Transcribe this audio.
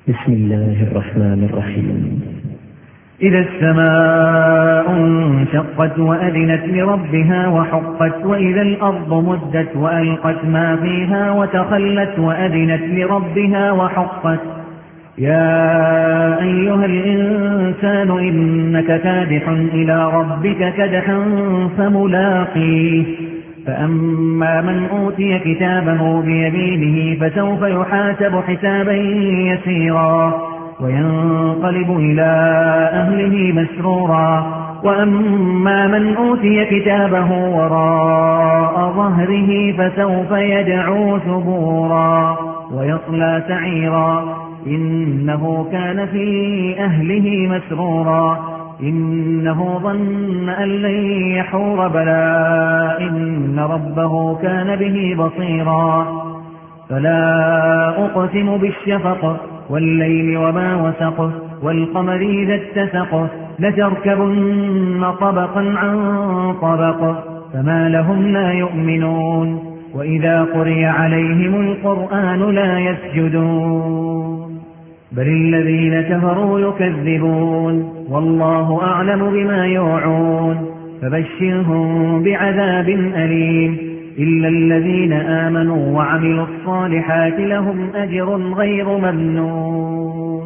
بسم الله الرحمن الرحيم. إذا السماء انشقت وأذنت لربها وحقت وإذا الأرض مدت وألقت ما فيها وتخلت وأذنت لربها وحقت. يا أيها الإنسان إنك كادح إلى ربك كدحا فملاقيه. فأما من أوتي كتابه بيمينه فسوف يحاسب حسابا يسيرا وينقلب إلى أهله مسرورا. وأما من أوتي كتابه وراء ظهره فسوف يدعو ثبورا ويصلى سعيرا إنه كان في أهله مسرورا إنه ظن أن لن يحور بلى إن ربه كان به بصيرا. فلا أقسم بالشفق والليل وما وسق والقمر إذا اتسق لتركبن طبقا عن طبق فما لهم لا يؤمنون وإذا قرئ عليهم القرآن لا يسجدون بل الذين كفروا يكذبون والله أعلم بما يوعون فبشرهم بعذاب أليم إلا الذين آمنوا وعملوا الصالحات لهم أجر غير ممنون.